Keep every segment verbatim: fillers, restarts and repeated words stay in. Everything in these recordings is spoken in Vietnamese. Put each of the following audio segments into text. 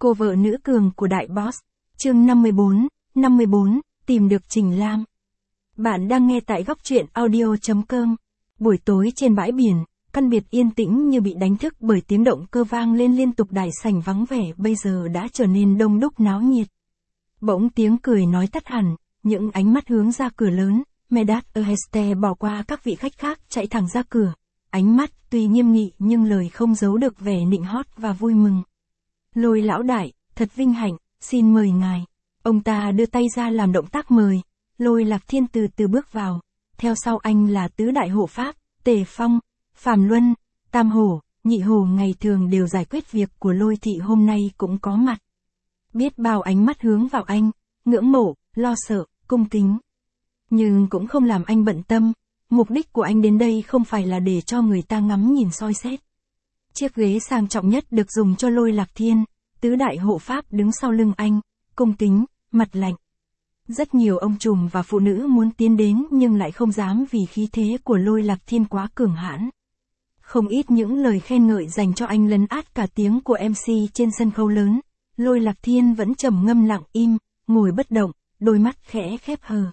Cô vợ nữ cường của đại boss. Chương năm mươi bốn, năm mươi bốn, tìm được Trình Lam. Bạn đang nghe tại góc truyện audio chấm com. Buổi tối trên bãi biển, căn biệt yên tĩnh như bị đánh thức bởi tiếng động cơ vang lên liên tục, đại sảnh vắng vẻ bây giờ đã trở nên đông đúc náo nhiệt. Bỗng tiếng cười nói tắt hẳn, những ánh mắt hướng ra cửa lớn, Medard Eheste bỏ qua các vị khách khác chạy thẳng ra cửa. Ánh mắt tuy nghiêm nghị nhưng lời không giấu được vẻ nịnh hót và vui mừng. Lôi lão đại, thật vinh hạnh, xin mời ngài. Ông ta đưa tay ra làm động tác mời. Lôi Lạc Thiên từ từ bước vào. Theo sau anh là tứ đại hộ pháp, Tề Phong, Phạm Luân, Tam Hổ, Nhị Hổ ngày thường đều giải quyết việc của Lôi thị hôm nay cũng có mặt. Biết bao ánh mắt hướng vào anh, ngưỡng mộ, lo sợ, cung kính. Nhưng cũng không làm anh bận tâm. Mục đích của anh đến đây không phải là để cho người ta ngắm nhìn soi xét. Chiếc ghế sang trọng nhất được dùng cho Lôi Lạc Thiên, tứ đại hộ pháp đứng sau lưng anh, cung kính, mặt lạnh. Rất nhiều ông trùm và phụ nữ muốn tiến đến nhưng lại không dám vì khí thế của Lôi Lạc Thiên quá cường hãn. Không ít những lời khen ngợi dành cho anh lấn át cả tiếng của em xê trên sân khấu lớn. Lôi Lạc Thiên vẫn trầm ngâm lặng im, ngồi bất động, đôi mắt khẽ khép hờ.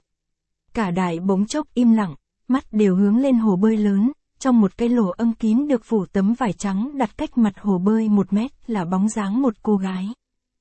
Cả đại bỗng chốc im lặng, mắt đều hướng lên hồ bơi lớn. Trong một cái lỗ âng kín được phủ tấm vải trắng đặt cách mặt hồ bơi một mét là bóng dáng một cô gái.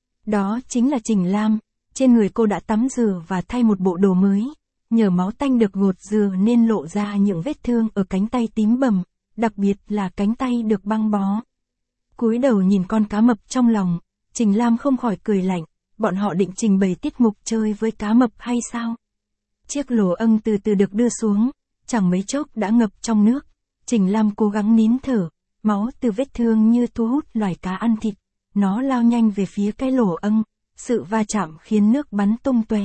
Đó chính là Trình Lam. Trên người cô đã tắm rửa và thay một bộ đồ mới. Nhờ máu tanh được gột rửa nên lộ ra những vết thương ở cánh tay tím bầm, đặc biệt là cánh tay được băng bó. Cúi đầu nhìn con cá mập trong lòng, Trình Lam không khỏi cười lạnh. Bọn họ định trình bày tiết mục chơi với cá mập hay sao? Chiếc lỗ âng từ từ được đưa xuống, chẳng mấy chốc đã ngập trong nước. Trình Lam cố gắng nín thở, máu từ vết thương như thu hút loài cá ăn thịt. Nó lao nhanh về phía cái lỗ âng, sự va chạm khiến nước bắn tung tóe.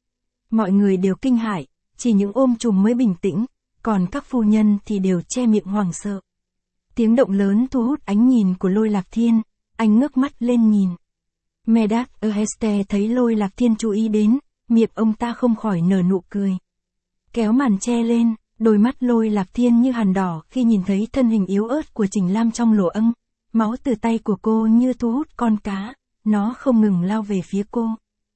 Mọi người đều kinh hãi, chỉ những ôm trùm mới bình tĩnh, còn các phu nhân thì đều che miệng hoảng sợ. Tiếng động lớn thu hút ánh nhìn của Lôi Lạc Thiên, anh ngước mắt lên nhìn. Medard Eheste thấy Lôi Lạc Thiên chú ý đến, miệng ông ta không khỏi nở nụ cười. Kéo màn che lên. Đôi mắt Lôi Lạc Thiên như hàn đỏ khi nhìn thấy thân hình yếu ớt của Trình Lam trong lỗ âng. Máu từ tay của cô như thu hút con cá, nó không ngừng lao về phía cô.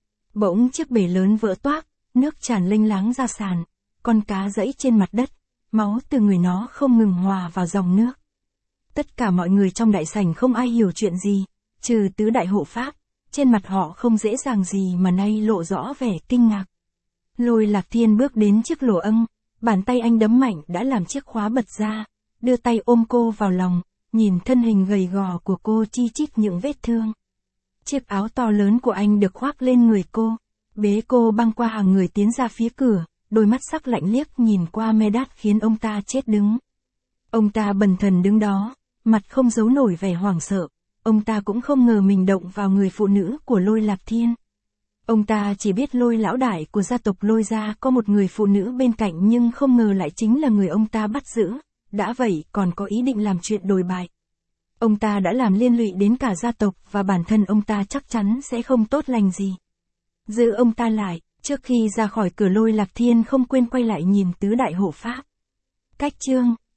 Bỗng chiếc bể lớn vỡ toác, nước tràn lênh láng ra sàn, con cá giẫy trên mặt đất, máu từ người nó không ngừng hòa vào dòng nước. Tất cả mọi người trong đại sảnh không ai hiểu chuyện gì, trừ tứ đại hộ pháp, trên mặt họ không dễ dàng gì mà nay lộ rõ vẻ kinh ngạc. Lôi Lạc Thiên bước đến chiếc lỗ âng. Bàn tay anh đấm mạnh đã làm chiếc khóa bật ra, đưa tay ôm cô vào lòng, nhìn thân hình gầy gò của cô chi chít những vết thương. Chiếc áo to lớn của anh được khoác lên người cô, bế cô băng qua hàng người tiến ra phía cửa, đôi mắt sắc lạnh liếc nhìn qua Medard khiến ông ta chết đứng. Ông ta bần thần đứng đó, mặt không giấu nổi vẻ hoảng sợ, ông ta cũng không ngờ mình động vào người phụ nữ của Lôi Lạc Thiên. Ông ta chỉ biết Lôi lão đại của gia tộc Lôi gia có một người phụ nữ bên cạnh nhưng không ngờ lại chính là người ông ta bắt giữ, đã vậy còn có ý định làm chuyện đồi bại. Ông ta đã làm liên lụy đến cả gia tộc và bản thân ông ta chắc chắn sẽ không tốt lành gì. Giữ ông ta lại, trước khi ra khỏi cửa Lôi Lạc Thiên không quên quay lại nhìn tứ đại hộ pháp. Cách chương,